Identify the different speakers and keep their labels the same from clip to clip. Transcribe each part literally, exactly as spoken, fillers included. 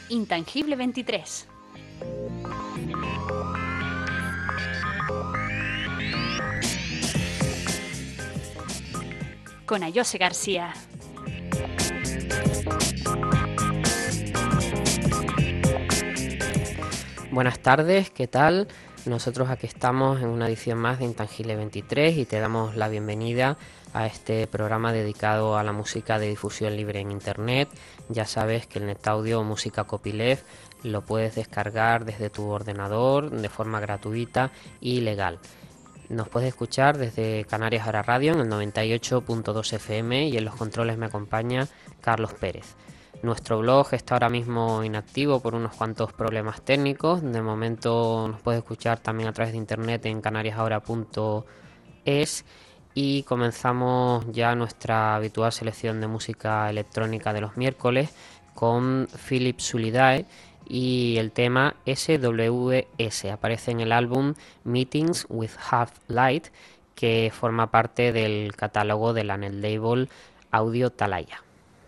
Speaker 1: Intangible veintitrés. Con Ayose García.
Speaker 2: Buenas tardes, ¿qué tal? Nosotros aquí estamos en una edición más de Intangible veintitrés y te damos la bienvenida a este programa dedicado a la música de difusión libre en Internet. Ya sabes que el NetAudio Música Copyleft lo puedes descargar desde tu ordenador de forma gratuita y legal. Nos puedes escuchar desde Canarias Ahora Radio en el noventa y ocho punto dos F M y en los controles me acompaña Carlos Pérez. Nuestro blog está ahora mismo inactivo por unos cuantos problemas técnicos. De momento nos puedes escuchar también a través de internet en canarias ahora punto es y comenzamos ya nuestra habitual selección de música electrónica de los miércoles con Philip Sulidae y el tema S W S. Aparece en el álbum Meetings with Half Light, que forma parte del catálogo de la netlabel Audio Talaya.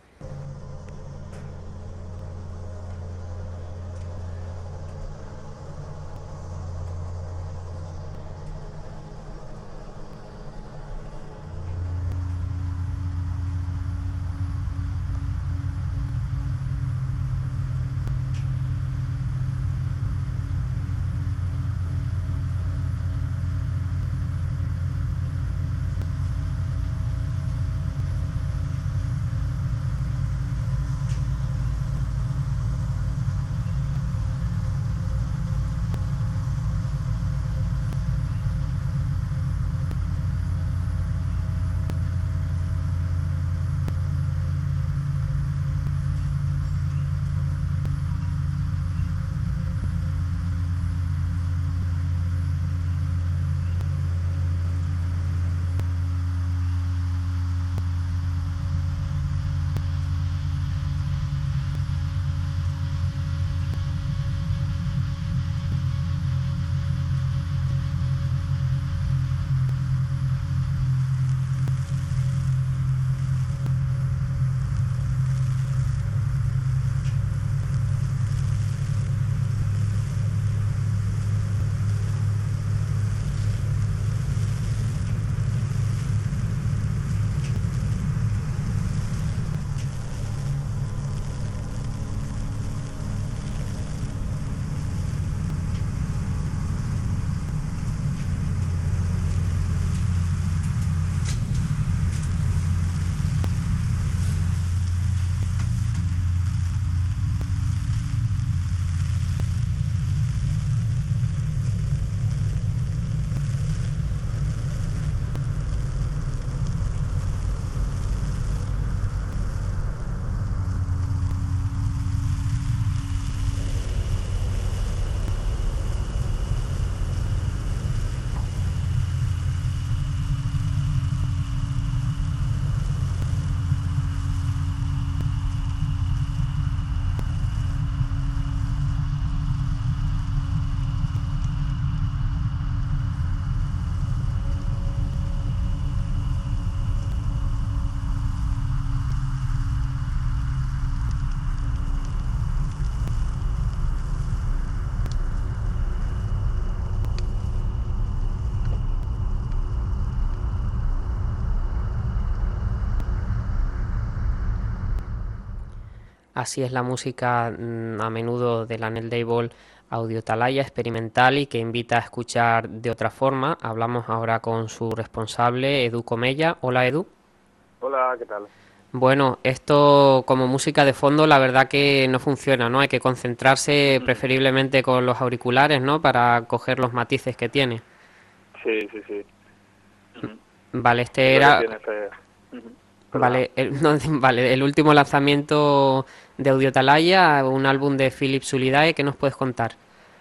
Speaker 2: Así es la música mmm, a menudo de la netlabel Audio Talaya, experimental y que invita a escuchar de otra forma. Hablamos ahora con su responsable, Edu Comella. Hola, Edu.
Speaker 3: Hola, ¿qué tal?
Speaker 2: Bueno, esto como música de fondo la verdad que no funciona, ¿no? Hay que concentrarse preferiblemente con los auriculares, ¿no? Para coger los matices que tiene.
Speaker 3: Sí, sí, sí. Ujú.
Speaker 2: Vale,
Speaker 3: Es
Speaker 2: este
Speaker 3: lo que
Speaker 2: era...
Speaker 3: tiene este... Ujú. Perdona.
Speaker 2: Vale, el, no, vale, el último lanzamiento de Audio Talaya, un álbum de Philip Sulidae, ¿qué nos puedes contar?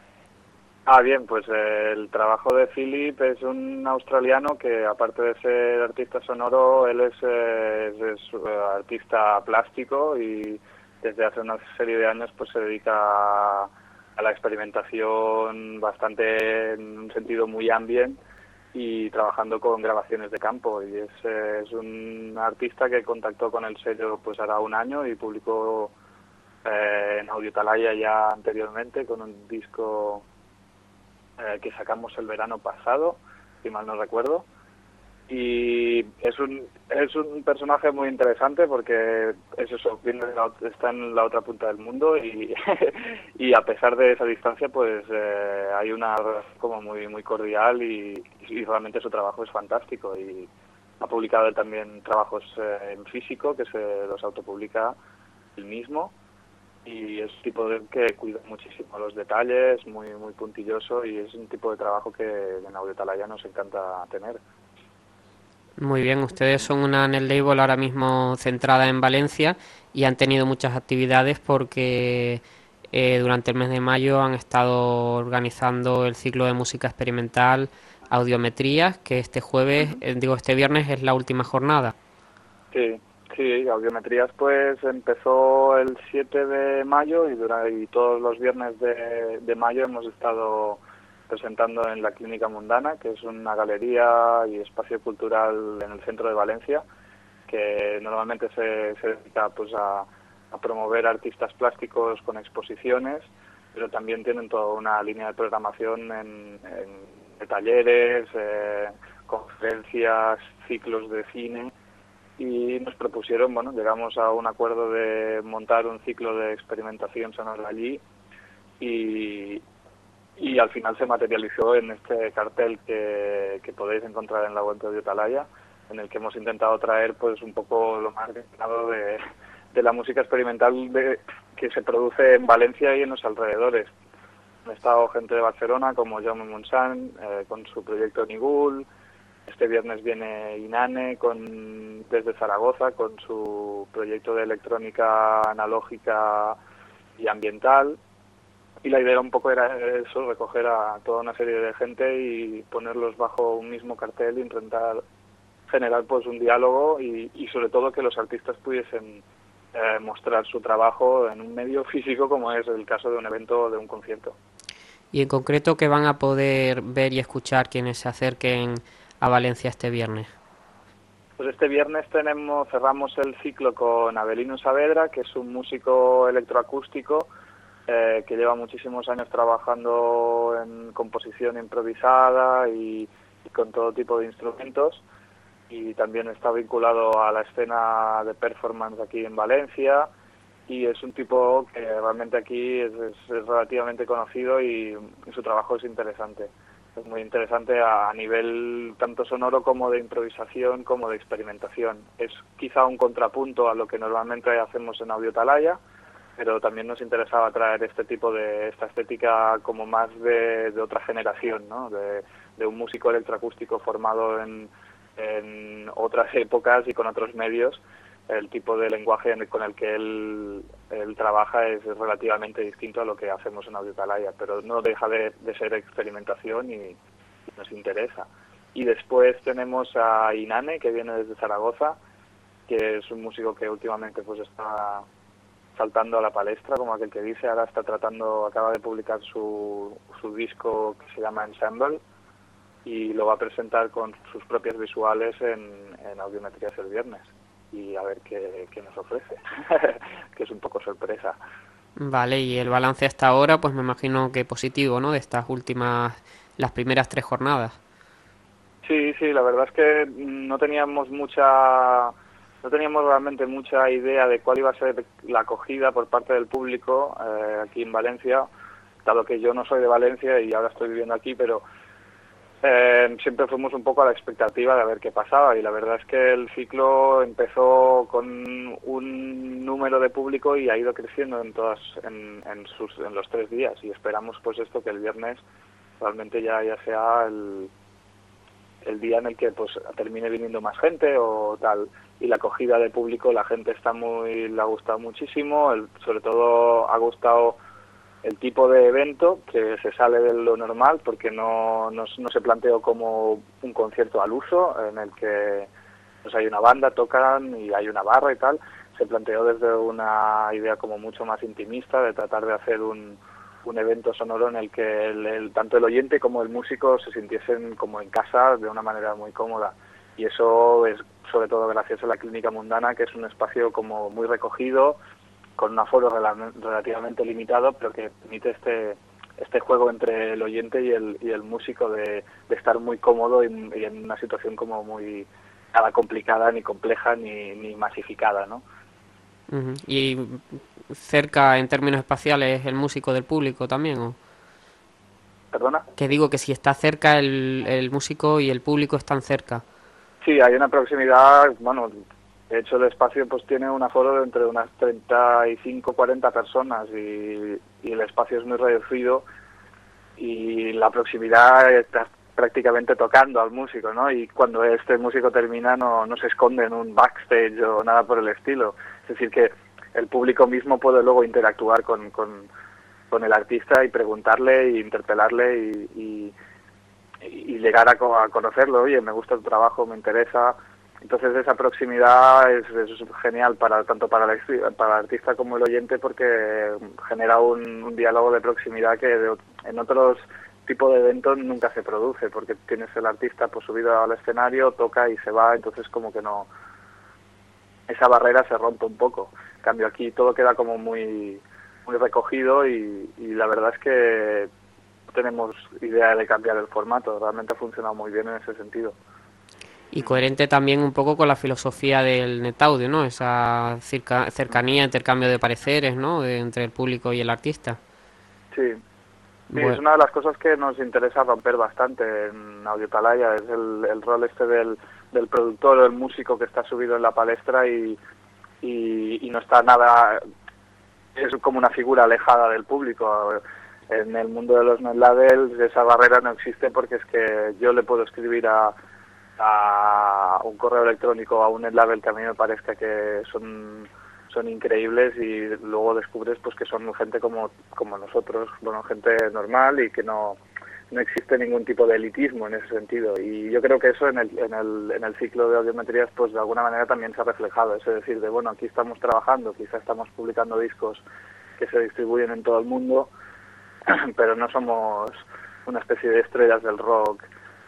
Speaker 3: Ah, bien, pues eh, el trabajo de Philip es un australiano que, aparte de ser artista sonoro, él es, eh, es, es, eh, artista plástico y desde hace una serie de años pues se dedica a, a la experimentación bastante en un sentido muy ambient y trabajando con grabaciones de campo, y es, eh, es un artista que contactó con el sello pues hará un año y publicó eh, en Audio Atalaya ya anteriormente con un disco eh, que sacamos el verano pasado, si mal no recuerdo. Y es un es un personaje muy interesante porque es eso, viene de la, está en la otra punta del mundo y, y a pesar de esa distancia pues eh, hay una relación como muy muy cordial y, y realmente su trabajo es fantástico, y ha publicado también trabajos eh, en físico que se los autopublica él mismo, y es un tipo de que cuida muchísimo los detalles, muy muy puntilloso, y es un tipo de trabajo que en Audio Atalaya nos encanta tener.
Speaker 2: Muy bien, ustedes son una net label ahora mismo centrada en Valencia y han tenido muchas actividades porque eh, durante el mes de mayo han estado organizando el ciclo de música experimental Audiometrías, que este jueves, eh, digo este viernes es la última jornada.
Speaker 3: Sí, sí, Audiometrías pues empezó el siete de mayo y, dura, y todos los viernes de, de mayo hemos estado presentando en la Clínica Mundana, que es una galería y espacio cultural en el centro de Valencia, que normalmente se, se dedica pues a, a promover artistas plásticos con exposiciones, pero también tienen toda una línea de programación en, en de talleres, eh, conferencias, ciclos de cine, y nos propusieron, bueno, llegamos a un acuerdo de montar un ciclo de experimentación sonora allí, y, y al final se materializó en este cartel que, que podéis encontrar en la web de Audio Atalaya, en el que hemos intentado traer pues un poco lo más destinado de, de la música experimental de, que se produce en Valencia y en los alrededores. Han estado gente de Barcelona como Jaume Monsan eh, con su proyecto Nigul. Este viernes viene Inane con, desde Zaragoza con su proyecto de electrónica analógica y ambiental. Y la idea un poco era eso, recoger a toda una serie de gente y ponerlos bajo un mismo cartel e intentar generar pues un diálogo y, y sobre todo que los artistas pudiesen eh, mostrar su trabajo en un medio físico como es el caso de un evento o de un concierto.
Speaker 2: Y en concreto, ¿qué van a poder ver y escuchar quienes se acerquen a Valencia este viernes?
Speaker 3: Pues este viernes tenemos cerramos el ciclo con Avelino Saavedra, que es un músico electroacústico eh, que lleva muchísimos años trabajando en composición improvisada y, y con todo tipo de instrumentos, y también está vinculado a la escena de performance aquí en Valencia, y es un tipo que realmente aquí es, es, es relativamente conocido y, y su trabajo es interesante. Es muy interesante a, a nivel tanto sonoro como de improvisación como de experimentación. Es quizá un contrapunto a lo que normalmente hacemos en Audio Atalaya, pero también nos interesaba traer este tipo de esta estética como más de, de otra generación, ¿no? De, de un músico electroacústico formado en, en otras épocas y con otros medios. El tipo de lenguaje con el que él, él trabaja es relativamente distinto a lo que hacemos en Audio Atalaya, pero no deja de, de ser experimentación y nos interesa. Y después tenemos a Inane, que viene desde Zaragoza, que es un músico que últimamente pues está saltando a la palestra, como aquel que dice. Ahora está tratando, acaba de publicar su, su disco que se llama Ensemble, y lo va a presentar con sus propias visuales en, en Audiometrías el viernes, y a ver qué, qué nos ofrece, que es un poco sorpresa.
Speaker 2: Vale, y el balance hasta ahora, pues me imagino que positivo, ¿no? De estas últimas, las primeras tres jornadas.
Speaker 3: Sí, sí, la verdad es que no teníamos mucha, no teníamos realmente mucha idea de cuál iba a ser la acogida por parte del público eh, aquí en Valencia, dado que yo no soy de Valencia y ahora estoy viviendo aquí, pero Eh, siempre fuimos un poco a la expectativa de ver qué pasaba, y la verdad es que el ciclo empezó con un número de público y ha ido creciendo en todas en, en sus en los tres días, y esperamos pues esto, que el viernes realmente ya ya sea el, el día en el que pues termine viniendo más gente o tal. Y la acogida de público, la gente está muy le ha gustado muchísimo, el, sobre todo ha gustado el tipo de evento, que se sale de lo normal porque no, no, no se planteó como un concierto al uso en el que pues hay una banda, tocan y hay una barra y tal. Se planteó desde una idea como mucho más intimista, de tratar de hacer un, un evento sonoro en el que el, el, tanto el oyente como el músico se sintiesen como en casa de una manera muy cómoda, y eso es sobre todo gracias a la Clínica Mundana, que es un espacio como muy recogido, con un aforo rela- relativamente limitado, pero que permite este este juego entre el oyente y el, y el músico de, de estar muy cómodo y, y en una situación como muy nada complicada, ni compleja, ni, ni masificada, ¿no?
Speaker 2: Uh-huh. Y cerca en términos espaciales el músico del público también, ¿o?
Speaker 3: ¿Perdona?
Speaker 2: Que digo que si está cerca el, el músico y el público están cerca.
Speaker 3: Sí, hay una proximidad, bueno, de hecho el espacio pues tiene un aforo de entre unas treinta y cinco, cuarenta personas y, y el espacio es muy reducido y la proximidad está prácticamente tocando al músico, ¿no? Y cuando este músico termina no, no se esconde en un backstage o nada por el estilo. Es decir, que el público mismo puede luego interactuar con, con, con el artista y preguntarle e interpelarle y, y, y llegar a, a conocerlo. Oye, me gusta tu trabajo, me interesa. Entonces esa proximidad es, es genial para tanto para el, para el artista como el oyente porque genera un, un diálogo de proximidad que de, en otros tipos de eventos nunca se produce porque tienes el artista pues subido al escenario, toca y se va, entonces como que no, esa barrera se rompe un poco. En cambio aquí todo queda como muy muy recogido y, y la verdad es que no tenemos idea de cambiar el formato, realmente ha funcionado muy bien en ese sentido.
Speaker 2: Y coherente también un poco con la filosofía del NetAudio, ¿no? Esa cerca, cercanía, intercambio de pareceres, ¿no? De, entre el público y el artista.
Speaker 3: Sí, sí,
Speaker 2: bueno.
Speaker 3: Es una de las cosas que nos interesa romper bastante en Audio Atalaya, es el, el rol este del, del productor o el músico que está subido en la palestra y, y, y no está nada, es como una figura alejada del público. En el mundo de los net labels esa barrera no existe porque es que yo le puedo escribir a a un correo electrónico a un net label que a mí me parezca que son son increíbles y luego descubres pues que son gente como como nosotros, bueno, gente normal y que no no existe ningún tipo de elitismo en ese sentido y yo creo que eso en el en el en el ciclo de audiometrías pues de alguna manera también se ha reflejado, es decir, de bueno, aquí estamos trabajando, quizá estamos publicando discos que se distribuyen en todo el mundo, pero no somos una especie de estrellas del rock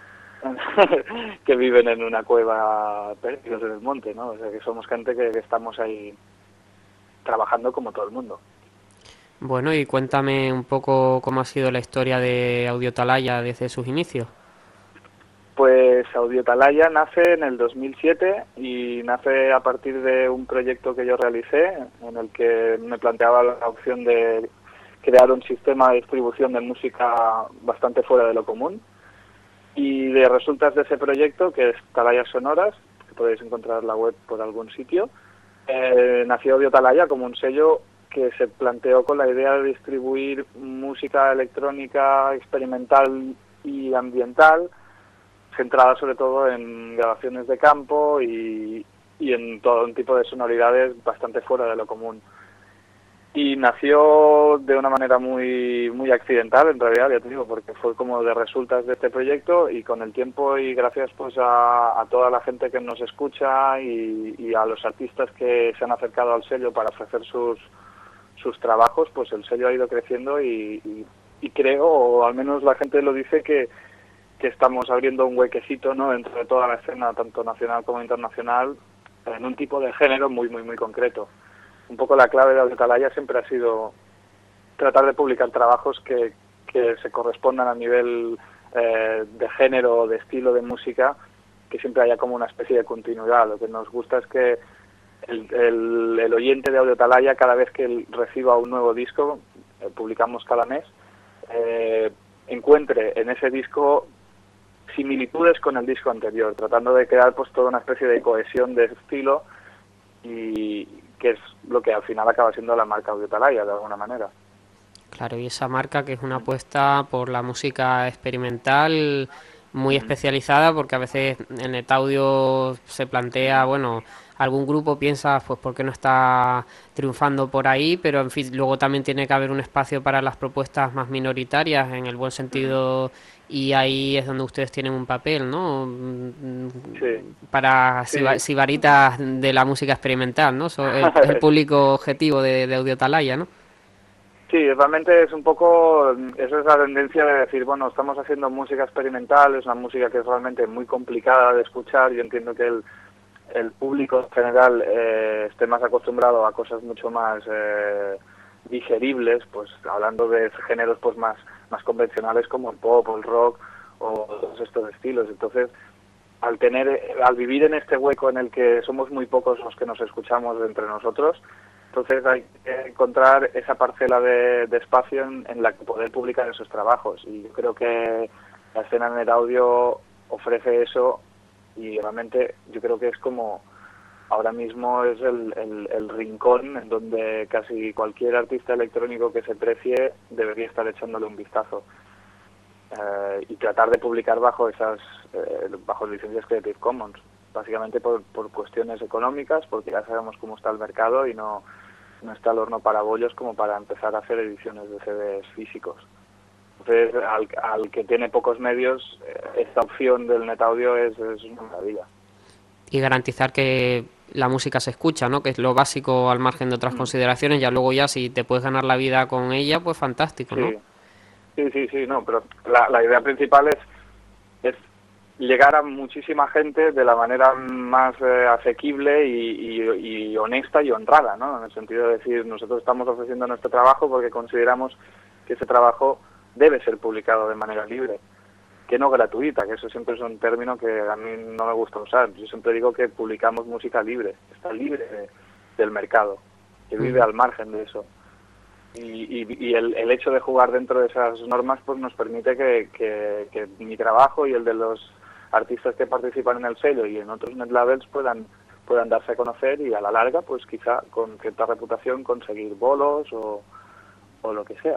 Speaker 3: que viven en una cueva perdidos en el monte, ¿no? O sea, que somos gente que, que estamos ahí trabajando como todo el mundo.
Speaker 2: Bueno, y cuéntame un poco cómo ha sido la historia de Audio Atalaya desde sus inicios.
Speaker 3: Pues Audio Atalaya nace en el dos mil siete y nace a partir de un proyecto que yo realicé en el que me planteaba la opción de crear un sistema de distribución de música bastante fuera de lo común. Y de resultas de ese proyecto, que es Atalaya Sonoras, que podéis encontrar en la web por algún sitio, eh, nació Audio Atalaya como un sello que se planteó con la idea de distribuir música electrónica experimental y ambiental, centrada sobre todo en grabaciones de campo y, y en todo un tipo de sonoridades bastante fuera de lo común. Y nació de una manera muy muy accidental, en realidad, ya te digo, porque fue como de resultas de este proyecto y con el tiempo y gracias pues a, a toda la gente que nos escucha y, y a los artistas que se han acercado al sello para ofrecer sus sus trabajos, pues el sello ha ido creciendo y, y, y creo, o al menos la gente lo dice, que, que estamos abriendo un huequecito, ¿no?, dentro de toda la escena, tanto nacional como internacional, en un tipo de género muy muy muy concreto. Un poco la clave de Audio Atalaya siempre ha sido tratar de publicar trabajos que, que se correspondan a nivel eh, de género o de estilo de música, que siempre haya como una especie de continuidad. Lo que nos gusta es que el, el, el oyente de Audio Atalaya, cada vez que reciba un nuevo disco, eh, publicamos cada mes, eh, encuentre en ese disco similitudes con el disco anterior, tratando de crear pues toda una especie de cohesión de estilo y que es lo que al final acaba siendo la marca Audio Atalaya de alguna manera.
Speaker 2: Claro, y esa marca que es una apuesta por la música experimental muy especializada, porque a veces en NetAudio se plantea, bueno, algún grupo piensa, pues, ¿por qué no está triunfando por ahí? Pero, en fin, luego también tiene que haber un espacio para las propuestas más minoritarias, en el buen sentido, y ahí es donde ustedes tienen un papel, ¿no?
Speaker 3: Sí.
Speaker 2: Para
Speaker 3: Sí.
Speaker 2: sibaritas de la música experimental, ¿no? So, el, el público objetivo de, de Audio Atalaya, ¿no?
Speaker 3: Sí, realmente es un poco, esa es la tendencia de decir, bueno, estamos haciendo música experimental, es una música que es realmente muy complicada de escuchar, yo entiendo que el, el público en general eh, esté más acostumbrado a cosas mucho más eh, digeribles, pues hablando de géneros pues más, más convencionales como el pop o el rock o todos estos estilos. Entonces, al tener, al vivir en este hueco en el que somos muy pocos los que nos escuchamos entre nosotros, entonces hay que encontrar esa parcela de, de espacio en, en la que poder publicar esos trabajos. Y yo creo que la escena en el audio ofrece eso, y realmente yo creo que es como ahora mismo es el, el, el rincón en donde casi cualquier artista electrónico que se precie debería estar echándole un vistazo. Eh, y tratar de publicar bajo esas eh, bajo licencias Creative Commons, básicamente por, por cuestiones económicas, porque ya sabemos cómo está el mercado y no, no está el horno para bollos como para empezar a hacer ediciones de C Ds físicos. Entonces, al, al que tiene pocos medios, eh, esta opción del NetAudio es, es una maravilla.
Speaker 2: Y garantizar que la música se escucha, ¿no? Que es lo básico al margen de otras mm. consideraciones. Ya luego ya si te puedes ganar la vida con ella, pues fantástico, ¿no?
Speaker 3: Sí. Sí, sí, sí, no, pero la, la idea principal es, es llegar a muchísima gente de la manera más eh, asequible y, y, y honesta y honrada, ¿no? En el sentido de decir, nosotros estamos ofreciendo nuestro trabajo porque consideramos que ese trabajo debe ser publicado de manera libre, que no gratuita, que eso siempre es un término que a mí no me gusta usar. Yo siempre digo que publicamos música libre, está libre de, del mercado, que vive mm. al margen de eso. Y, y, y el, el hecho de jugar dentro de esas normas pues nos permite que, que, que mi trabajo y el de los artistas que participan en el sello y en otros netlabels puedan puedan darse a conocer y a la larga pues quizá con cierta reputación conseguir bolos o, o lo que sea.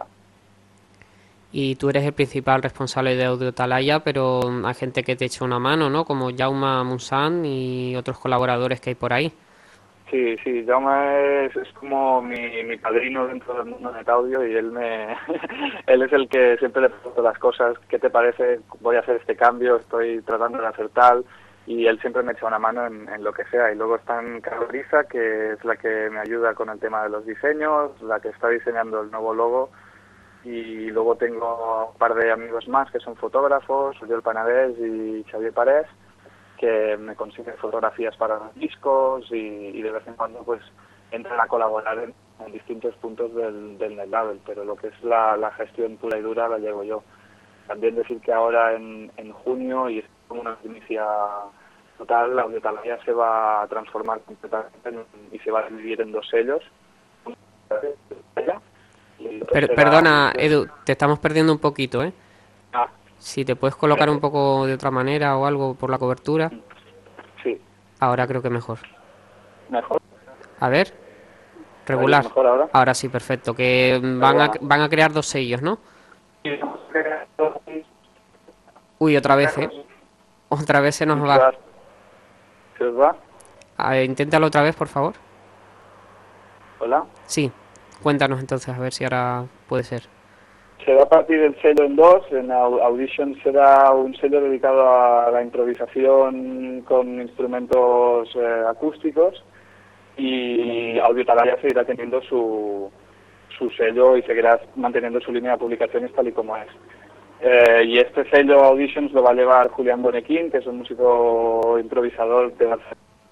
Speaker 2: Y tú eres el principal responsable de Audio Atalaya, pero hay gente que te echa una mano, ¿no? Como Jaume Monsan y otros colaboradores que hay por ahí.
Speaker 3: Sí, sí, Jaume es, es como mi, mi padrino dentro del mundo de NetAudio y él me él es el que siempre le pregunto las cosas, ¿qué te parece? Voy a hacer este cambio, estoy tratando de hacer tal, y él siempre me echa una mano en, en lo que sea. Y luego está Carolisa, que es la que me ayuda con el tema de los diseños, la que está diseñando el nuevo logo, y luego tengo un par de amigos más que son fotógrafos, Oriol Panadés y Xavier Parés, que me consiguen fotografías para los discos y, y de vez en cuando pues entran a colaborar en, en distintos puntos del, del netlabel, pero lo que es la, la gestión pura y dura la llevo yo. También decir que ahora en, en junio, y es como una primicia total, la Audio Atalaya se va a transformar completamente en, y se va a dividir en dos sellos.
Speaker 2: Per, perdona, Edu, te estamos perdiendo un poquito, ¿eh?
Speaker 3: Ah.
Speaker 2: Si te puedes colocar un poco de otra manera o algo por la cobertura.
Speaker 3: Sí.
Speaker 2: Ahora creo que mejor.
Speaker 3: ¿Mejor?
Speaker 2: A ver. Regular.
Speaker 3: ¿Mejor ahora?
Speaker 2: Ahora sí, perfecto. Que van a, van a crear dos sellos, ¿no? Uy, otra vez, ¿eh? Otra vez se nos va.
Speaker 3: ¿Se os va?
Speaker 2: A ver, inténtalo otra vez, por favor.
Speaker 3: ¿Hola?
Speaker 2: Sí. Cuéntanos entonces, a ver si ahora puede ser.
Speaker 3: Se va a partir el sello en dos. En Audition será un sello dedicado a la improvisación con instrumentos eh, acústicos, y Audio Atalaya seguirá teniendo su, su sello y seguirá manteniendo su línea de publicaciones tal y como es. Eh, y este sello Auditions lo va a llevar Julián Bonequín, que es un músico improvisador de Barcelona.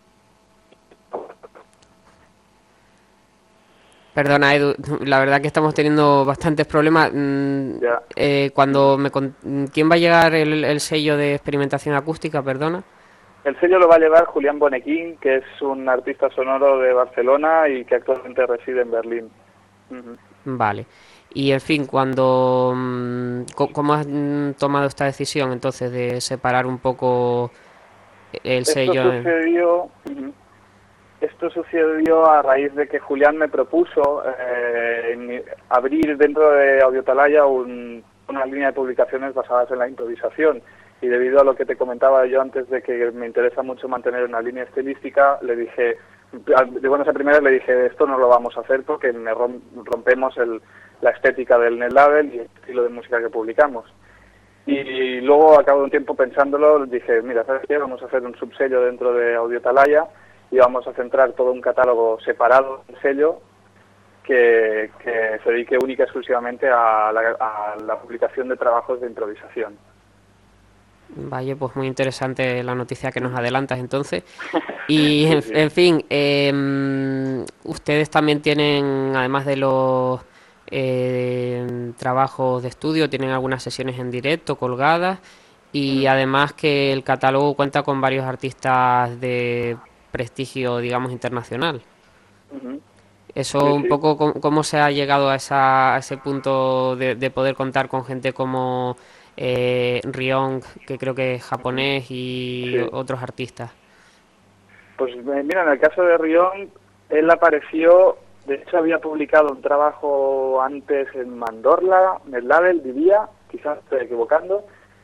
Speaker 2: Perdona, Edu, la verdad que estamos teniendo bastantes problemas. Mm,
Speaker 3: ya.
Speaker 2: eh, cuando me con... ¿Quién va a llegar el, el sello de experimentación acústica, perdona?
Speaker 3: El sello lo va a llevar Julián Bonequín, que es un artista sonoro de Barcelona y que actualmente reside en Berlín. Uh-huh.
Speaker 2: Vale. Y, en fin, cuando... ¿Cómo has tomado esta decisión, entonces, de separar un poco el
Speaker 3: Esto
Speaker 2: sello?
Speaker 3: Sucedió... Uh-huh. Esto sucedió a raíz de que Julián me propuso eh, abrir dentro de Audio Atalaya un, una línea de publicaciones basadas en la improvisación, y debido a lo que te comentaba yo antes de que me interesa mucho mantener una línea estilística, le dije, de buenas a primeras le dije, esto no lo vamos a hacer porque me rompemos el, la estética del netlabel y el estilo de música que publicamos. Y luego, al cabo de un tiempo pensándolo, dije, mira, ¿sabes qué? Vamos a hacer un subsello dentro de Audio Atalaya y vamos a centrar todo un catálogo separado del sello que, que se dedique única y exclusivamente a la, a la publicación de trabajos de improvisación.
Speaker 2: Vaya, pues muy interesante la noticia que nos adelantas entonces. Y
Speaker 3: Sí,
Speaker 2: en,
Speaker 3: sí.
Speaker 2: en fin, eh, ustedes también tienen, además de los eh, trabajos de estudio, tienen algunas sesiones en directo colgadas y
Speaker 3: Ujú,
Speaker 2: además que el catálogo cuenta con varios artistas de prestigio, digamos, internacional.
Speaker 3: ujú. Sí,
Speaker 2: Eso un
Speaker 3: sí.
Speaker 2: poco cómo, cómo se ha llegado a, esa, a ese punto de, de poder contar con gente como eh, Ryong, que creo que es
Speaker 3: Ujú.
Speaker 2: japonés, y
Speaker 3: Sí.
Speaker 2: otros artistas.
Speaker 3: Pues eh, mira, en el caso de Rion, él apareció, de hecho había publicado un trabajo antes en Mandorla, en el label vivía, quizás estoy equivocando,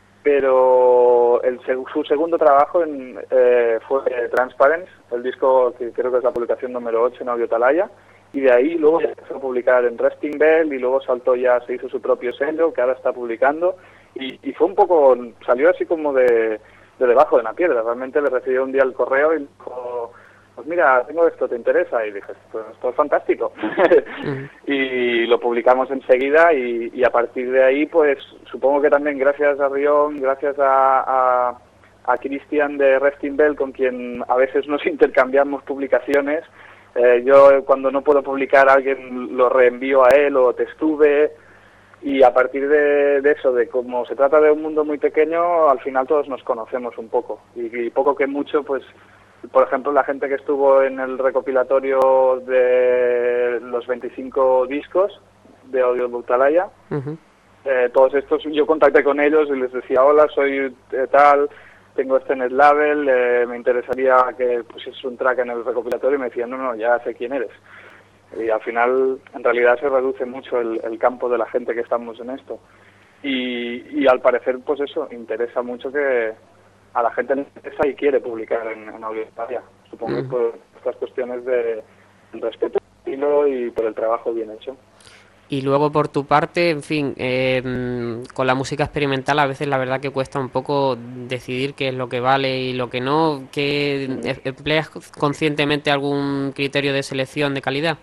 Speaker 3: pero el, seg- su segundo trabajo en, eh, fue eh, Transparence, el disco que creo que es la publicación número ocho en Audio Talaya, y de ahí luego ya empezó a publicar en Resting Bell y luego saltó ya, se hizo su propio sello que ahora está publicando y, y fue un poco, salió así como de, de debajo de una piedra, realmente le recibió un día el correo y dijo, pues mira, tengo esto, ¿te interesa? Y dije, pues esto es fantástico.
Speaker 2: Ujú.
Speaker 3: Y lo publicamos enseguida y, y a partir de ahí, pues supongo que también gracias a Rion, gracias a, a, a Cristian de Resting Bell, con quien a veces nos intercambiamos publicaciones. Eh, yo cuando no puedo publicar a alguien lo reenvío a él o te estuve y a partir de, de eso, de cómo se trata de un mundo muy pequeño, al final todos nos conocemos un poco y, y poco que mucho, pues por ejemplo, la gente que estuvo en el recopilatorio de los veinticinco discos de Audio Butalaya,
Speaker 2: Ujú.
Speaker 3: eh, todos estos, yo contacté con ellos y les decía, hola, soy eh, tal, tengo este net label, eh, me interesaría que pusieses un track en el recopilatorio, y me decían, no, no, ya sé quién eres. Y al final, en realidad, se reduce mucho el, el campo de la gente que estamos en esto. Y, y al parecer, pues eso, interesa mucho que a la gente le interesa y quiere publicar en, en Audio Italia. Supongo que
Speaker 2: Ujú.
Speaker 3: por estas cuestiones de respeto al estilo y por el trabajo bien hecho.
Speaker 2: Y luego por tu parte, en fin, eh, mm, con la música experimental a veces la verdad que cuesta un poco decidir qué es lo que vale y lo que no. ¿Que
Speaker 3: Ujú.
Speaker 2: em- empleas conscientemente algún criterio de selección de calidad?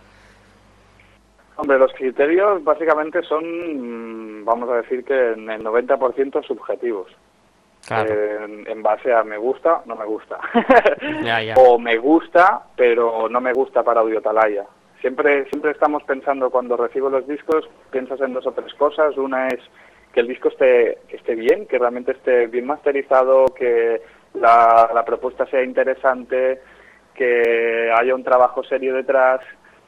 Speaker 3: Hombre, los criterios básicamente son, mm, vamos a decir que en el noventa por ciento subjetivos.
Speaker 2: Claro,
Speaker 3: Eh, en, en base a me gusta, no me gusta.
Speaker 2: ya, ya.
Speaker 3: O me gusta, pero no me gusta para Audio Talaya. Siempre, siempre estamos pensando, cuando recibo los discos, piensas en dos o tres cosas. Una es que el disco esté, que esté bien, que realmente esté bien masterizado, que la, la propuesta sea interesante, que haya un trabajo serio detrás.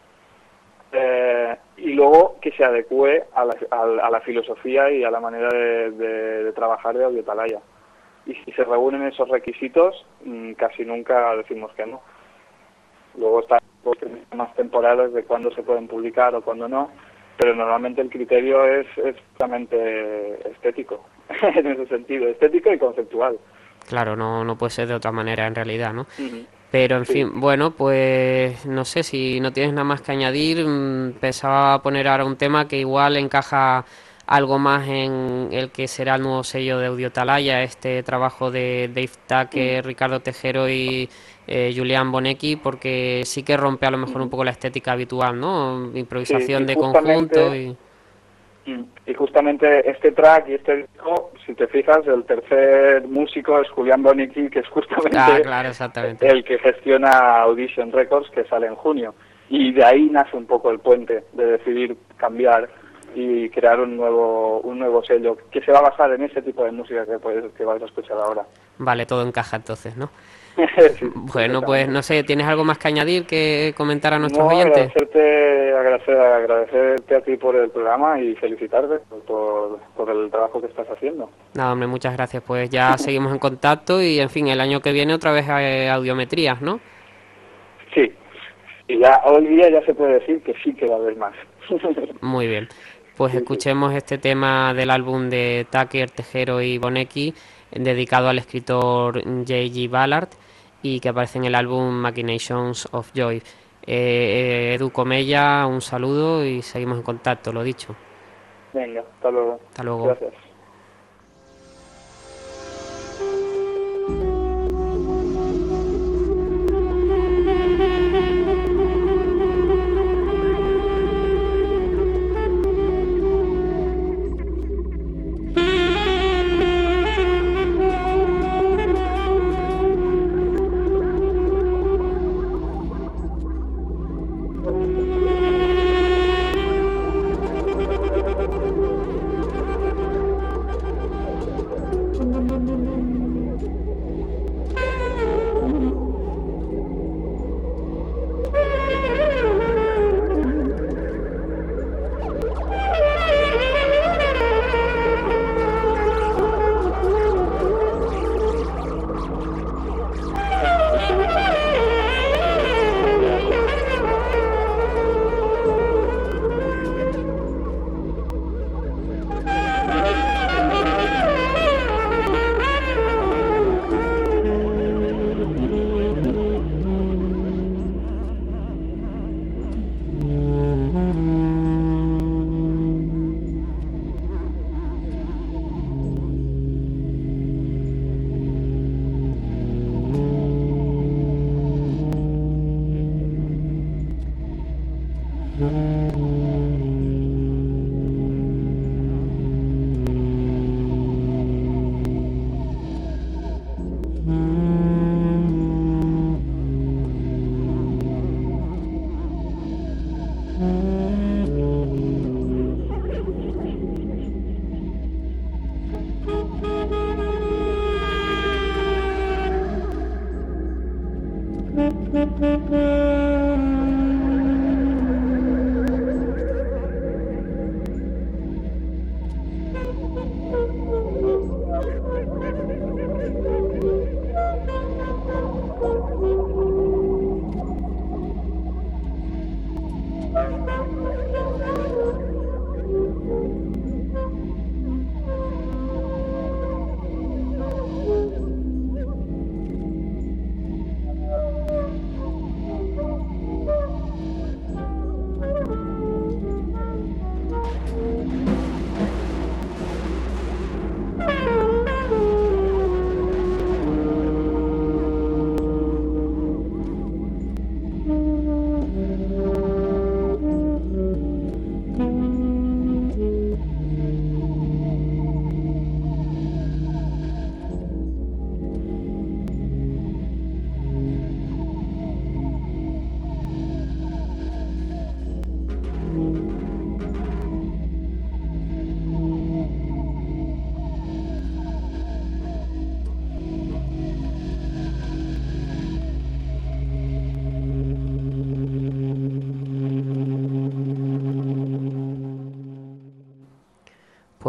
Speaker 3: Eh, y luego que se adecue a la, a, la- a la filosofía y a la manera de, de- de trabajar de Audio Talaya. Y si se reúnen esos requisitos, mm, casi nunca decimos que no. Luego están los más temporales de cuándo se pueden publicar o cuándo no, pero normalmente el criterio es, es puramente estético, en ese sentido, estético y conceptual.
Speaker 2: Claro, no, no puede ser de otra manera en realidad, ¿no?
Speaker 3: Ujú.
Speaker 2: Pero en
Speaker 3: Sí.
Speaker 2: fin, bueno, pues no sé si no tienes nada más que añadir. mm, Pensaba poner ahora un tema que igual encaja algo más en el que será el nuevo sello de Audio Talaya, este trabajo de Dave
Speaker 3: Mm.
Speaker 2: Tucker, Ricardo Tejero y eh, Julián Bonecchi, porque sí que rompe a lo mejor un
Speaker 3: Ujú.
Speaker 2: poco la estética habitual, ¿no?
Speaker 3: Sí, y
Speaker 2: Improvisación de conjunto
Speaker 3: justamente
Speaker 2: y...
Speaker 3: Mm. Y justamente este track y este disco, si te fijas, el tercer músico es Julián Bonecchi, que es
Speaker 2: Ah,
Speaker 3: justamente
Speaker 2: claro, exactamente.
Speaker 3: el que gestiona Audition Records, que sale en junio. Y de ahí nace un poco el puente de decidir cambiar y crear un nuevo un nuevo sello que se va a basar en ese tipo de música que, puedes- que vais a escuchar ahora.
Speaker 2: Vale, todo encaja entonces, ¿no?
Speaker 3: Sí,
Speaker 2: Bueno, pues
Speaker 3: completamente.
Speaker 2: no sé, ¿tienes algo más que añadir que comentar a nuestros
Speaker 3: No,
Speaker 2: oyentes?
Speaker 3: agradecerte, agradecer, agradecerte a ti por el programa y felicitarte por, por, por el trabajo que estás haciendo.
Speaker 2: Nada, hombre, muchas gracias. Pues ya seguimos en contacto y, en fin, el año que viene otra vez eh, audiometrías, ¿no?
Speaker 3: Sí, y ya hoy día ya se puede decir que sí que va a haber más.
Speaker 2: Muy bien. Pues
Speaker 3: Sí, sí.
Speaker 2: escuchemos este tema del álbum de Tucker, Tejero y Bonecchi, dedicado al escritor J G. Ballard y que aparece en el álbum Machinations of Joy. Eh, eh, Edu Comella, un saludo y seguimos en contacto, lo dicho.
Speaker 3: Venga, hasta luego.
Speaker 2: Hasta luego.
Speaker 3: Gracias.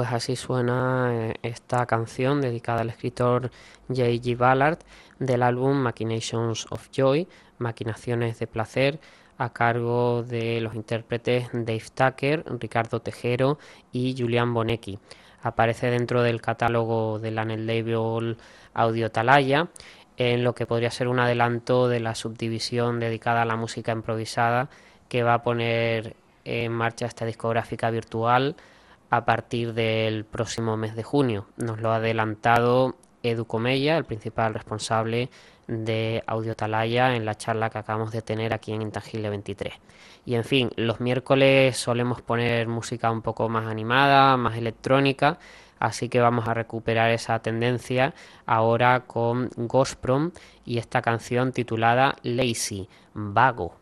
Speaker 2: Pues así suena eh, esta canción dedicada al escritor J G Ballard del álbum Machinations of Joy, Maquinaciones de Placer, a cargo de los intérpretes Dave Tucker, Ricardo Tejero y Julián Bonecchi. Aparece dentro del catálogo del Anel Label Audio Atalaya, en lo que podría ser un adelanto de la subdivisión dedicada a la música improvisada que va a poner en marcha esta discográfica virtual a partir del próximo mes de junio. Nos lo ha adelantado Edu Comella, el principal responsable de Audio Atalaya, en la charla que acabamos de tener aquí en Intangible veintitrés. Y en fin, los miércoles solemos poner música un poco más animada, más electrónica, así que vamos a recuperar esa tendencia ahora con Gosprom y esta canción titulada Lazy, Vago.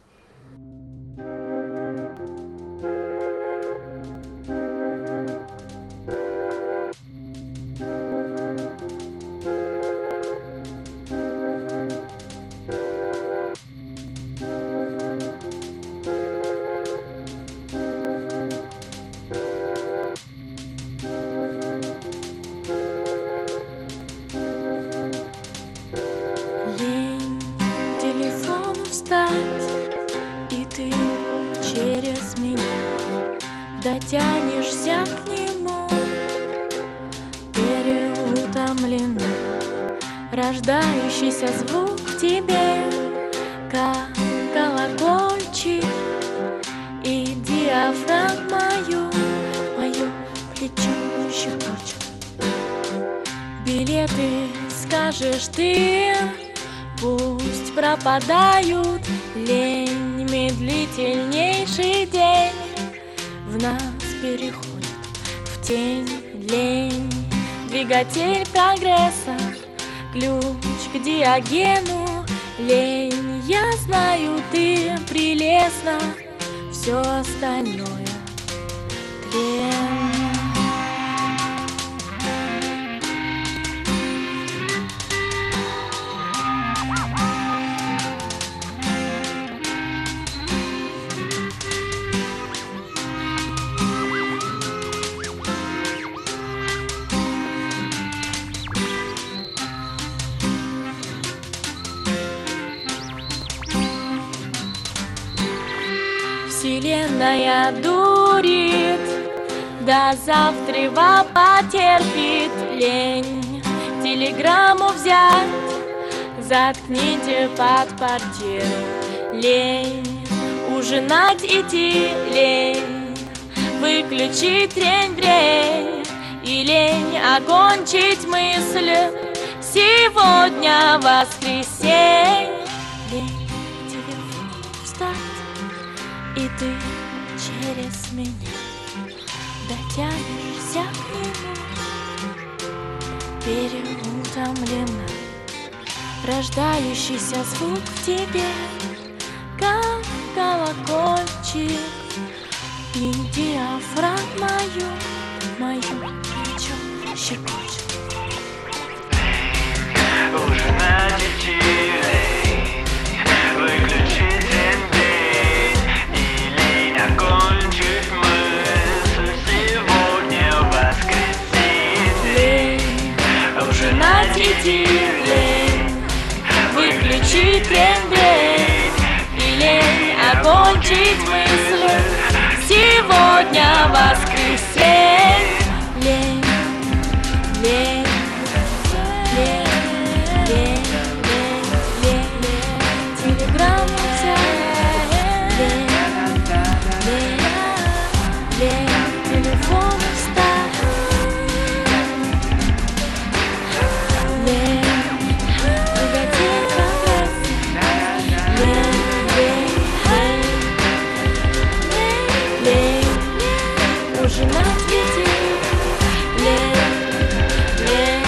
Speaker 4: Дотянешься к нему, переутомлена, рождающийся звук в тебе, как колокольчик, и диафрагмою мое плечо щекочет. Билеты, скажешь ты, пусть пропадают, лень, медлительнейший день в нас переходит в тень, лень, двигатель прогресса, ключ к Диогену, лень, я знаю, ты прелестна, все остальное тлен. Вселенная дурит, до завтра потерпит, лень телеграмму взять, заткните под портьеру, лень ужинать идти, лень выключить трень-брень, и лень окончить мысль, сегодня воскресенье, лень телефон встать, и ты через меня дотянешься к нему, переутомлена, рождающийся звук в тебе, как колокольчик, и диафрагмою мою плечо щекочет.
Speaker 5: Ужинать идти, выключить трень-брень, и лень окончить мысль, сегодня воскресенье.
Speaker 4: Лень ужинать идти, лень выключить трень-брень, и лень окончить мысль, сегодня воскресенье. Лень, лень, лень, лень, лень, лень, телеграмму взять, лень, лень, лень, телефон встать, лень, двигатель прогресса, лень, лень, лень, лень, ужинать идти, лень, лень,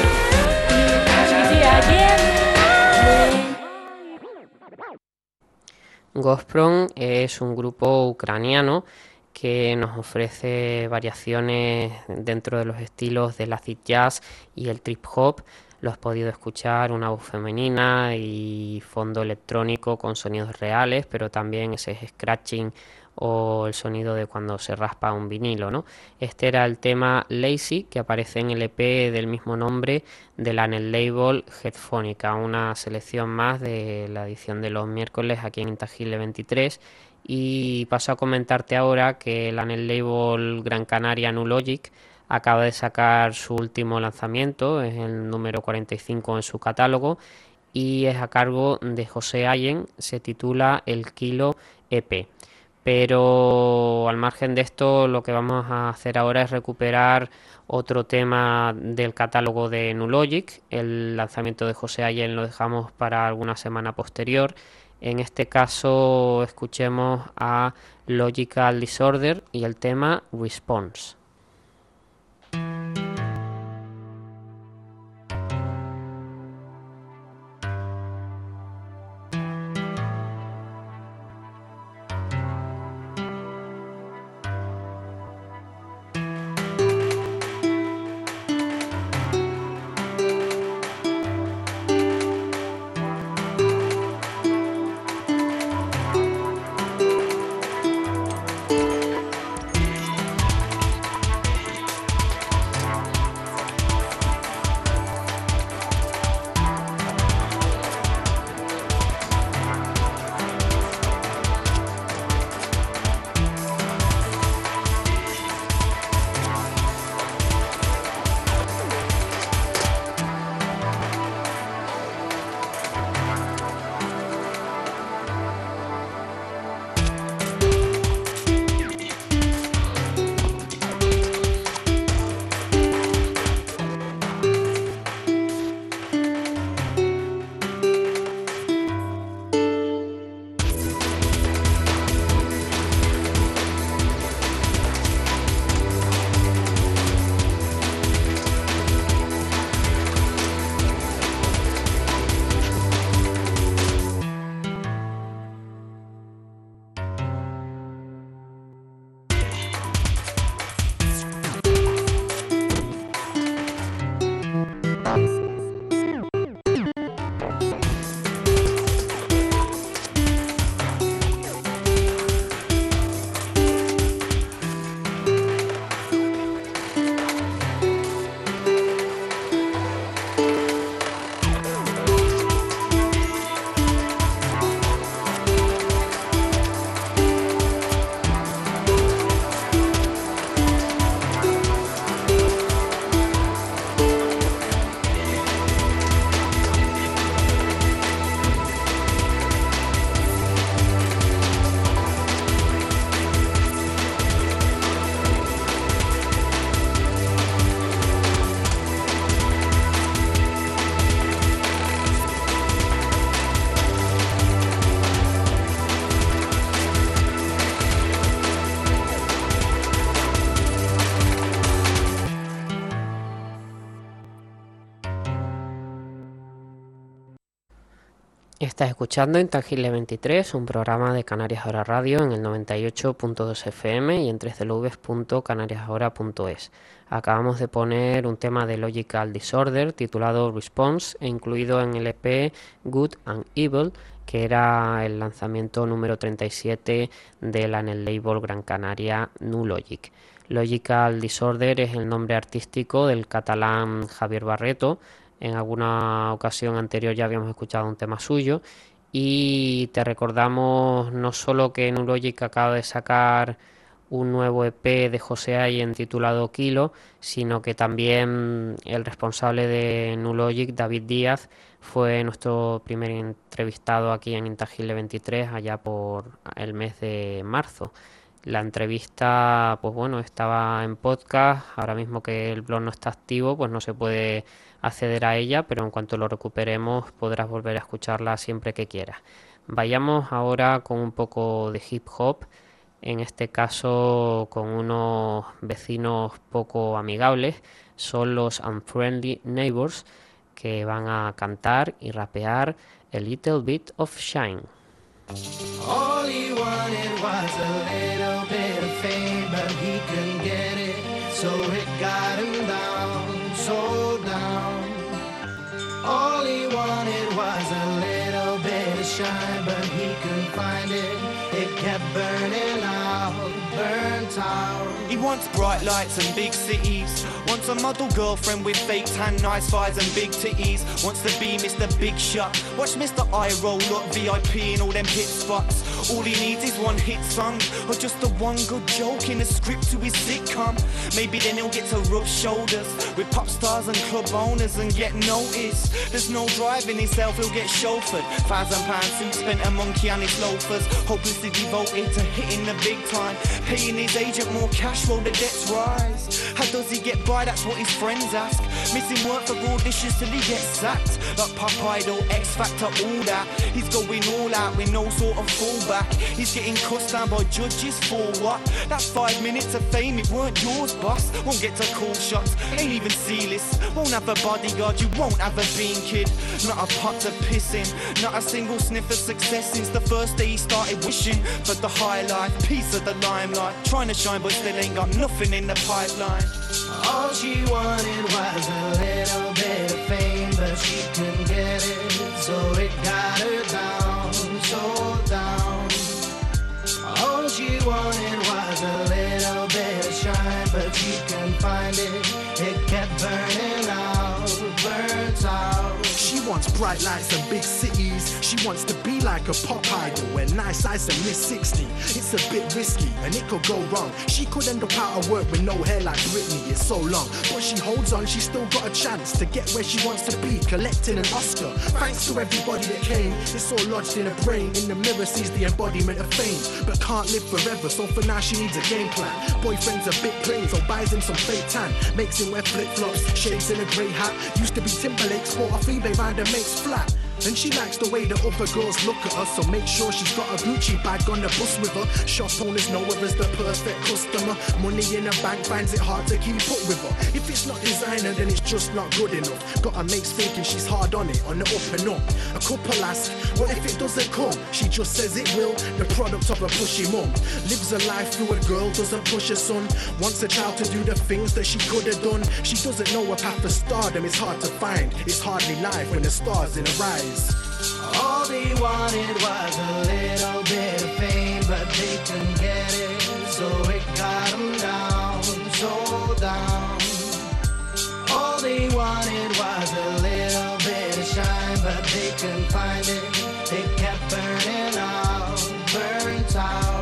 Speaker 2: Gosprom es un grupo ucraniano que nos ofrece variaciones dentro de los estilos del acid jazz y el trip hop. lo has podido escuchar, una voz femenina y fondo electrónico con sonidos reales, pero también ese scratching o el sonido de cuando se raspa un vinilo, ¿no? Este era el tema Lazy, que aparece en el E P del mismo nombre de la Anel Label Headphonica, una selección más de la edición de los miércoles aquí en Intangible veintitrés. Y paso a comentarte ahora que el Anel Label Gran Canaria Nulogic acaba de sacar su último lanzamiento, es el número cuarenta y cinco en su catálogo y es a cargo de José Allen, se titula El Kilo E P. Pero al margen de esto, lo que vamos a hacer ahora es recuperar otro tema del catálogo de Nulogic. El lanzamiento de José Allen lo dejamos para alguna semana posterior. En este caso escuchemos a Logical Disorder y el tema Response. Estás escuchando Intangible veintitrés, un programa de Canarias Ahora Radio en el noventa y ocho punto dos F M y en tres w w w punto canarias ahora punto es. Acabamos de poner un tema de Logical Disorder titulado Response e incluido en el E P Good and Evil, que era el lanzamiento número treinta y siete de la Anel Label Gran Canaria Nulogic. Logical Disorder es el nombre artístico del catalán Javier Barreto. En alguna ocasión anterior ya habíamos escuchado un tema suyo y te recordamos no solo que Nulogic acaba de sacar un nuevo E P de José Allen titulado Kilo, sino que también el responsable de Nulogic, David Díaz, fue nuestro primer entrevistado aquí en Intangible veintitrés allá por el mes de marzo. La entrevista, pues bueno, estaba en podcast. Ahora mismo que el blog no está activo, pues no se puede acceder a ella, pero en cuanto lo recuperemos podrás volver a escucharla siempre que quieras. Vayamos ahora con un poco de hip hop, en este caso con unos vecinos poco amigables, son los Unfriendly Neighbors, que van a cantar y rapear A Little Bit of Shine.
Speaker 6: All he wanted was a little bit of fame, but he couldn't get it, so it got him down, so down. shine, but he couldn't find it. It kept burning out, burnt out.
Speaker 7: He wants bright lights and big cities. Wants a model girlfriend with fake tan, nice thighs and big titties. Wants to be Mister Big Shot. Watch Mister I roll up V I P in all them hit spots. All he needs is one hit song, or just the one good joke in the script to his sitcom. Maybe then he'll get to rub shoulders with pop stars and club owners and get noticed. There's no driving himself, he'll get chauffeured. Thousand pound suit spent a monkey on his loafers. Hopelessly devoted to hitting the big time. Paying his agent more cash while the debts rise. How does he get by? That's what his friends ask. Missing work for auditions till he gets sacked. Like Pop Idol, X Factor, all that. He's going all out with no sort of fallback. He's getting cussed down by judges for what? That five minutes of fame, it weren't yours, boss. Won't get to call shots, ain't even C-list. Won't have a bodyguard, you won't have a bean kid. Not a pot to piss in, not a single sniff of success since the first day he started wishing for the high life, piece of the limelight. Trying to shine but still ain't got nothing in the pipeline.
Speaker 6: All she wanted was a little bit of fame, but she couldn't get it, so it got her down, so down. All she wanted was a little bit of shine, but she couldn't find it. It kept burning out, burnt out.
Speaker 8: She wants bright lights and big cities. She wants to be like a pop idol, wear nice eyes and miss sixty. It's a bit risky and it could go wrong. She could end up out of work with no hair like Britney, it's so long. But she holds on, she's still got a chance to get where she wants to be, collecting an Oscar. Thanks to everybody that came, it's all lodged in her brain. In the mirror sees the embodiment of fame, but can't live forever, so for now she needs a game plan. Boyfriend's a bit plain, so buys him some fake tan. Makes him wear flip-flops, shades in a grey hat. Used to be Timberlake, sport off eBay, round her mates flat. And she likes the way the other girls look at her, so make sure she's got a Gucci bag on the bus with her. Shop owners know her as the perfect customer. Money in her bank finds it hard to keep up with her. If it's not designer, then it's just not good enough. Got her mates thinking she's hard on it, on the up and up. A couple ask, what if it doesn't come? She just says it will, the product of a pushy mum. Lives a life through a girl, doesn't push her son. Wants a child to do the things that she could have done. She doesn't know a path to stardom, it's hard to find. It's hardly life when the stars in her eyes.
Speaker 6: All they wanted was a little bit of fame, but they couldn't get it, so it got them down, so down. All they wanted was a little bit of shine, but they couldn't find it. It kept burning out, burnt out.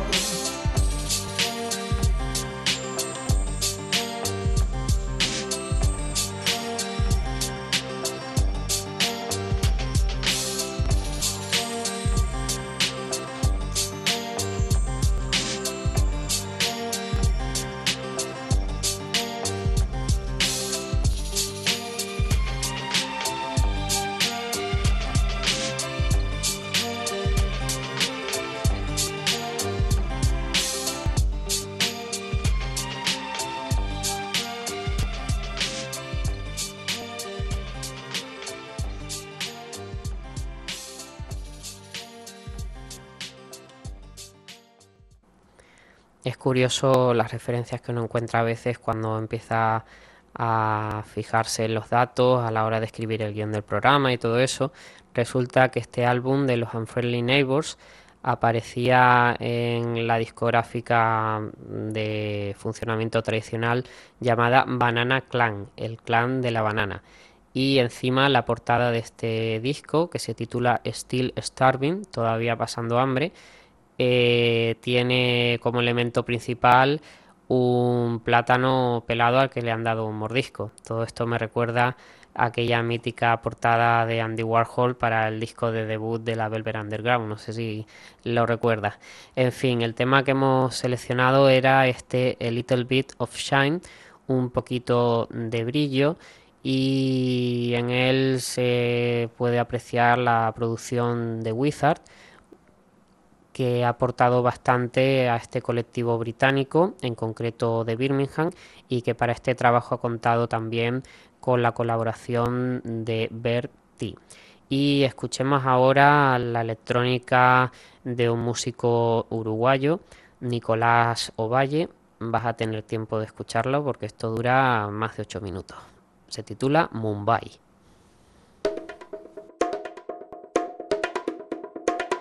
Speaker 2: Es curioso las referencias que uno encuentra a veces cuando empieza a fijarse en los datos a la hora de escribir el guión del programa y todo eso. Resulta que este álbum de los Unfriendly Neighbors aparecía en la discográfica de funcionamiento tradicional llamada Banana Clan, el clan de la banana. Y encima la portada de este disco, que se titula Still Starving, todavía pasando hambre, eh, tiene como elemento principal un plátano pelado al que le han dado un mordisco. Todo esto me recuerda a aquella mítica portada de Andy Warhol para el disco de debut de la Velvet Underground, no sé si lo recuerdas. En fin, el tema que hemos seleccionado era este A Little Bit of Shine, un poquito de brillo, y en él se puede apreciar la producción de Wizard, que ha aportado bastante a este colectivo británico, en concreto de Birmingham, y que para este trabajo ha contado también con la colaboración de Bert T. Y escuchemos ahora la electrónica de un músico uruguayo, Nicolás Ovalle. Vas a tener tiempo de escucharlo porque esto dura más de ocho minutos. Se titula Mumbai.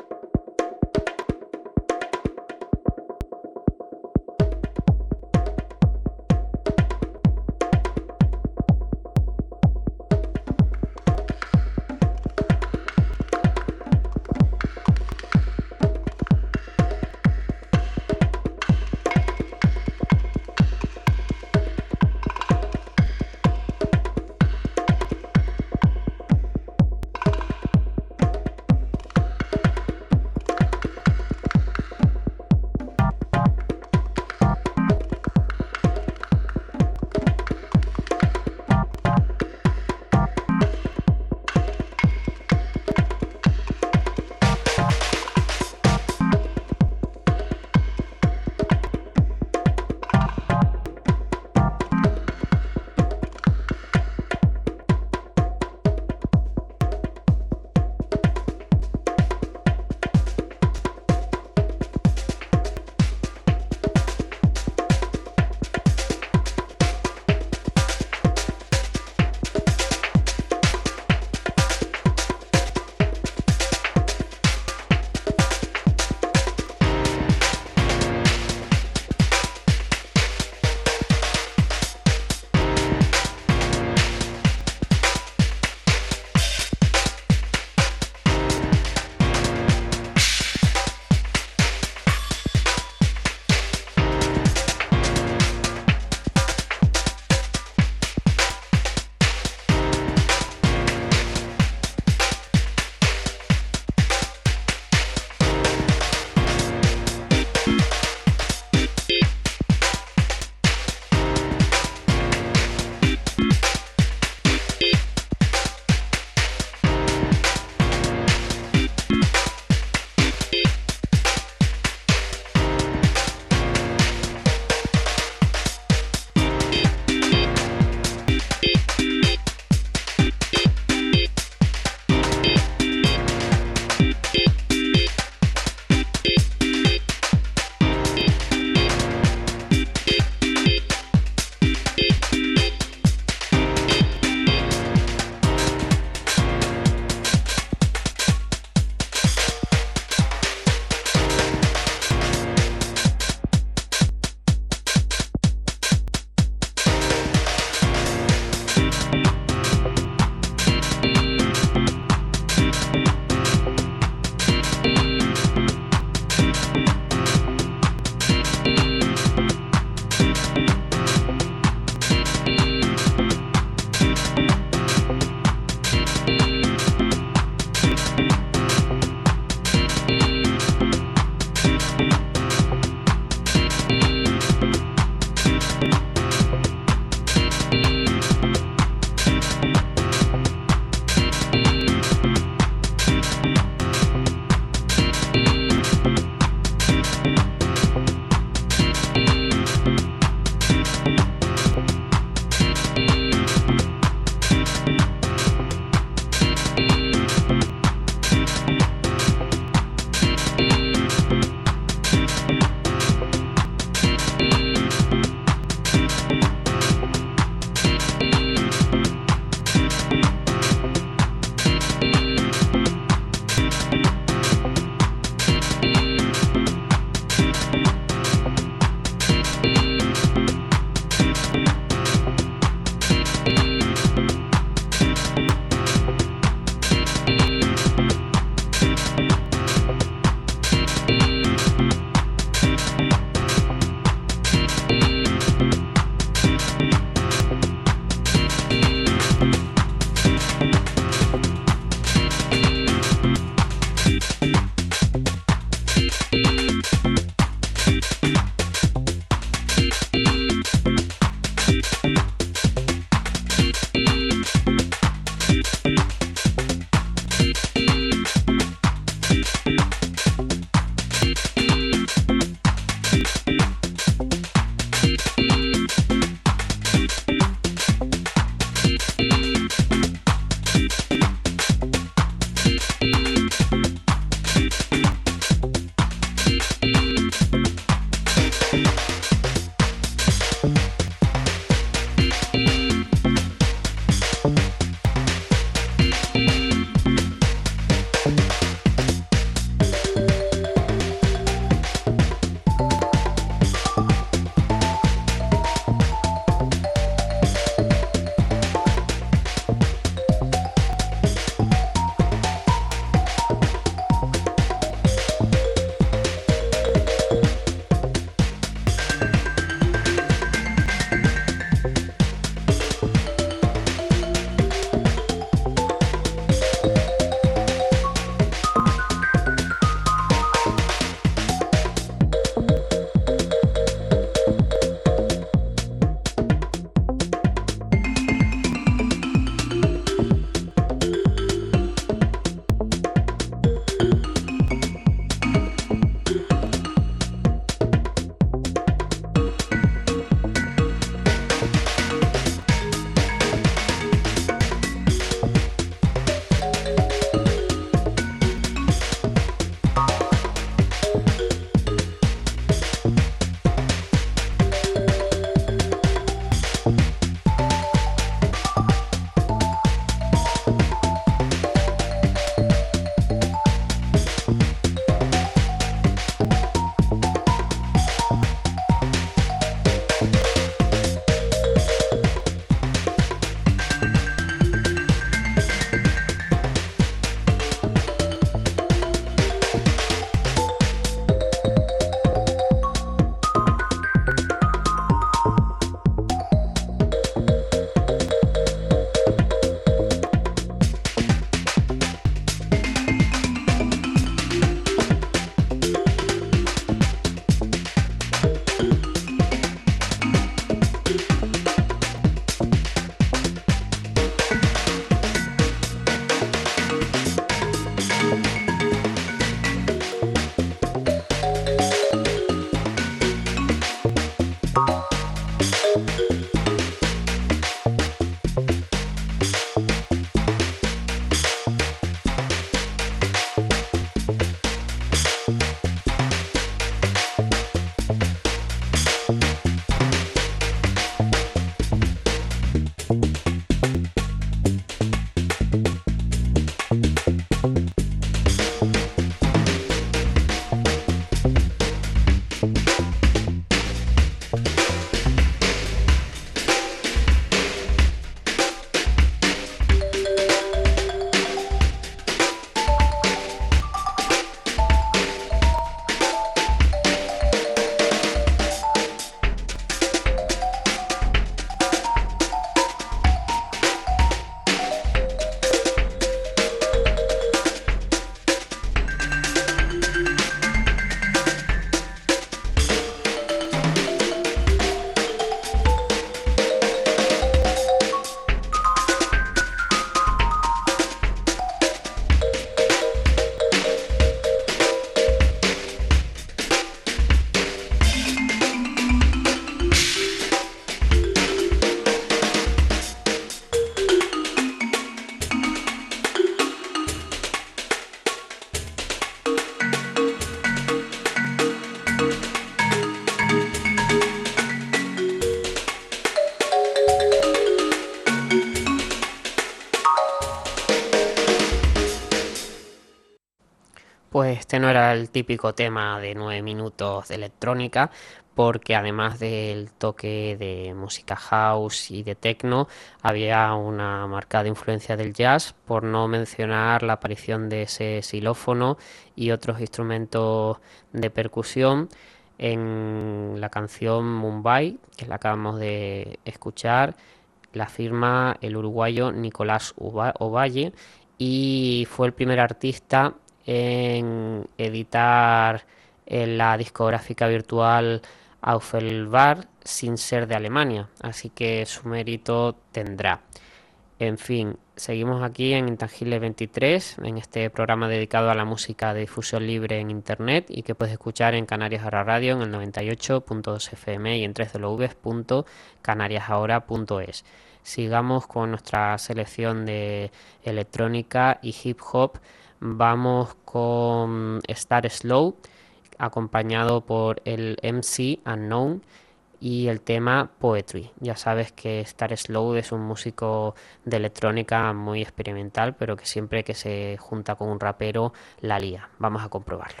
Speaker 2: Pues este no era el típico tema de nueve minutos de electrónica, porque además del toque de música house y de techno, había una marcada influencia del jazz, por no mencionar la aparición de ese xilófono y otros instrumentos de percusión en la canción Mumbai, que la acabamos de escuchar. La firma el uruguayo Nicolás Ovalle, y fue el primer artista en editar en la discográfica virtual Aufelbar sin ser de Alemania, así que su mérito tendrá. En fin, seguimos aquí en Intangible veintitrés, en este programa dedicado a la música de difusión libre en internet y que puedes escuchar en Canarias Ahora Radio en el noventa y ocho punto dos F M y en doble u doble u doble u punto canarias ahora punto es. Sigamos con nuestra selección de electrónica y hip hop. Vamos con Start Slow, acompañado por el M C Unknown y el tema Poetry. Ya sabes que Start Slow es un músico de electrónica muy experimental, pero que siempre que se junta con un rapero la lía. Vamos a comprobarlo.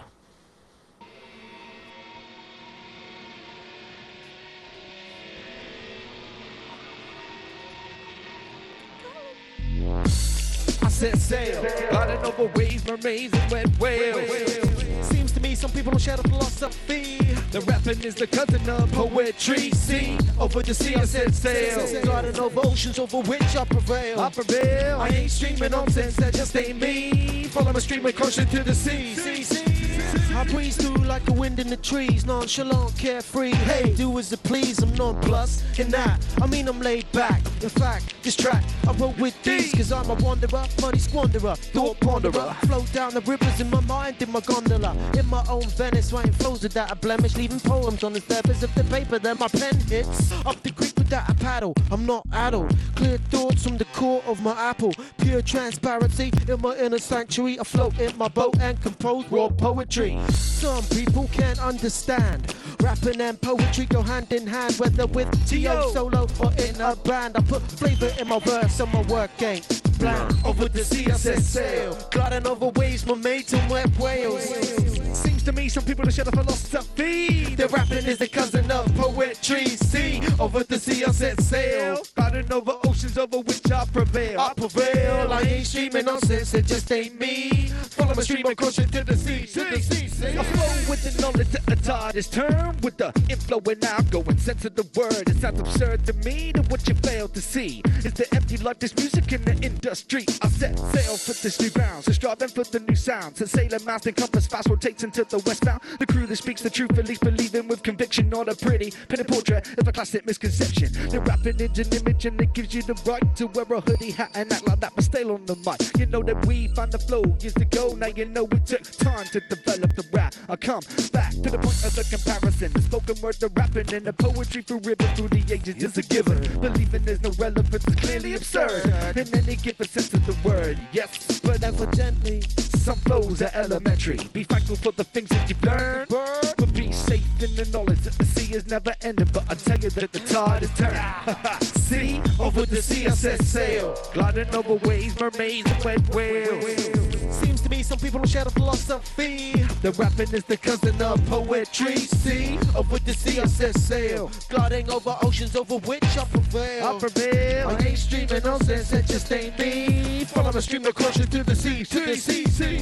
Speaker 9: I set sail, gliding over waves, mermaids, and wet whales. Seems to me some people don't share the philosophy. The rapping is the cousin of poetry. See, over the sea I set sail, gliding over oceans over which I prevail. I prevail. I ain't streaming nonsense, that just ain't me. Follow my stream and closer to the sea. See, see. I breeze through like the wind in the trees, nonchalant, carefree. Hey, do as it please, I'm nonplussed in that. I mean, I'm laid back. In fact, this track I wrote with these, cause I'm a wanderer, money squanderer, thought ponderer. Flow down the rivers in my mind, in my gondola. In my own Venice, writing flows without a blemish, leaving poems on the surface of the paper. Then my pen hits up the creek without a paddle. I'm not addled, clear thoughts from the core of my apple. Pure transparency in my inner sanctuary. I float in my boat and compose raw poetry. Some people can't understand. Rapping and poetry go hand in hand, whether with T O solo or in a band. I put flavor in my verse and my work ain't bland. Over the sea I set sail, gliding over waves, mermaids and wet whales. Seems to me some people that share the philosophy. The rapping is the cousin of poetry. See, over the sea I set sail, gliding over oceans over which I prevail. I prevail. I ain't streaming nonsense, it just ain't me. Follow my stream, I'm closer to the sea, to the sea. I flow with the knowledge that the tide is turned, with the inflow and outgoing sense of the word. It sounds absurd to me that what you fail to see is the empty life, this music in the industry. I set sail for this new bounds, so striving for the new sounds. A sailor mast and compass fast rotates into the westbound. The crew that speaks the truth, at least believing with conviction. Not a pretty pen and portrait of a classic misconception. The rapping is an image and it gives you the right to wear a hoodie hat and act like that, but stay on the mic. You know that we found the flow years ago. Now you know it took time to develop the rap. I come back to the point of the comparison. The spoken word, the rapping, and the poetry through river through the ages is a given. Believing there's no relevance is clearly absurd in any given sense of the word. Yes, but evidently some flows are elementary. Be thankful for the things that you've learned, but be safe in the knowledge that the sea is never ending. But I tell you that the tide is turned. See, over the sea I set sail, gliding over waves, mermaids, and wet whales. Seems to me some people don't share the philosophy. The rapping is the cousin of poetry. See, over the sea I set sail, gliding over oceans over which I prevail. I prevail. I ain't streaming nonsense, it just ain't me. Follow my stream closer to the sea, to the sea, sea.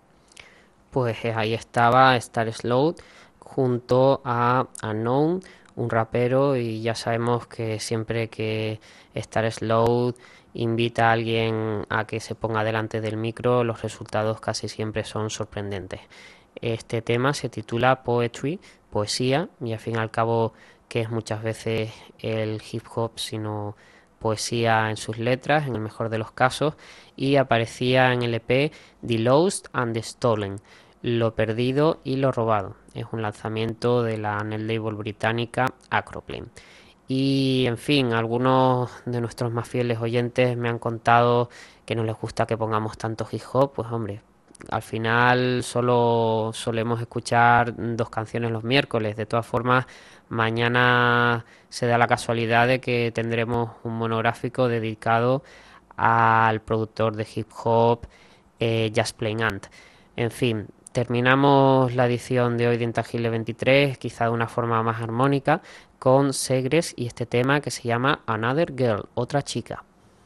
Speaker 9: Pues
Speaker 2: ahí estaba Start Slow junto a Unknown, un rapero, y ya sabemos que siempre que Star Slow invita a alguien a que se ponga delante del micro, los resultados casi siempre son sorprendentes. Este tema se titula Poetry, poesía, y al fin y al cabo, que es muchas veces el hip hop, sino poesía en sus letras, en el mejor de los casos, y aparecía en el E P The Lost and the Stolen, lo perdido y lo robado. Es un lanzamiento de la net label británica Acroplane. Y en fin, algunos de nuestros más fieles oyentes me han contado que no les gusta que pongamos tanto hip hop. Pues hombre, al final solo solemos escuchar dos canciones los miércoles. De todas formas, mañana se da la casualidad de que tendremos un monográfico dedicado al productor de hip hop eh, Just Plain Ant. En fin, terminamos la edición de hoy de Intangible veintitrés, quizá de una forma más armónica, con Segres y este tema que se llama Another Girl, otra chica.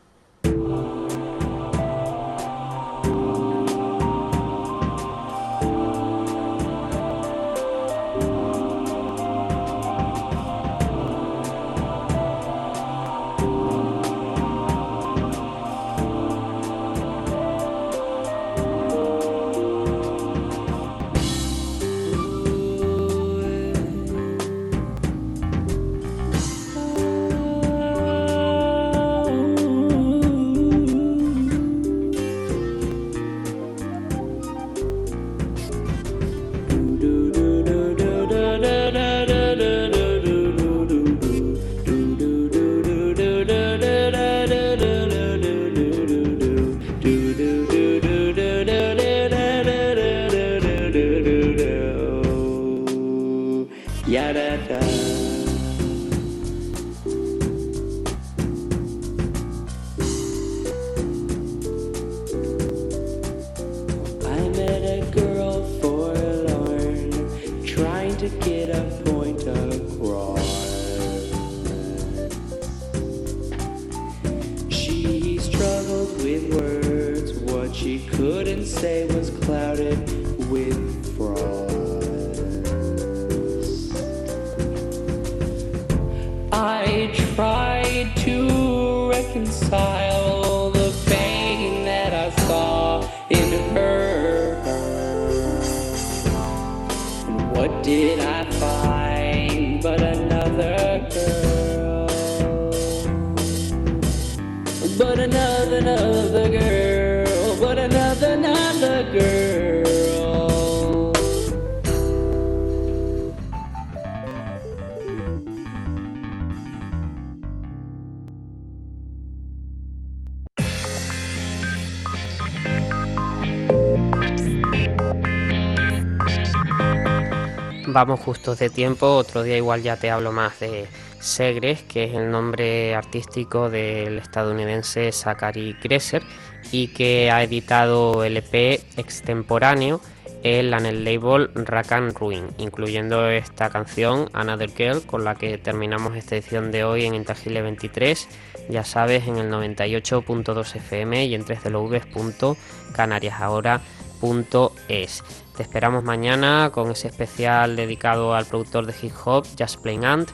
Speaker 2: Vamos justos de tiempo, otro día igual ya te hablo más de Segres, que es el nombre artístico del estadounidense Zachary Gresser y que ha editado el E P extemporáneo en la net label Rack and Ruin, incluyendo esta canción Another Girl, con la que terminamos esta edición de hoy en Intangible veintitrés, ya sabes, en el noventa y ocho punto dos F M y en tres w punto canarias ahora punto es. Te esperamos mañana con ese especial dedicado al productor de hip hop Just Plain Ant,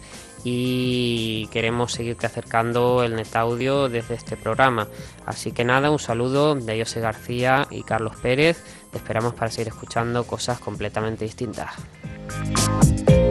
Speaker 2: y queremos seguirte acercando el net audio desde este programa. Así que nada, un saludo de José García y Carlos Pérez. Te esperamos para seguir escuchando cosas completamente distintas.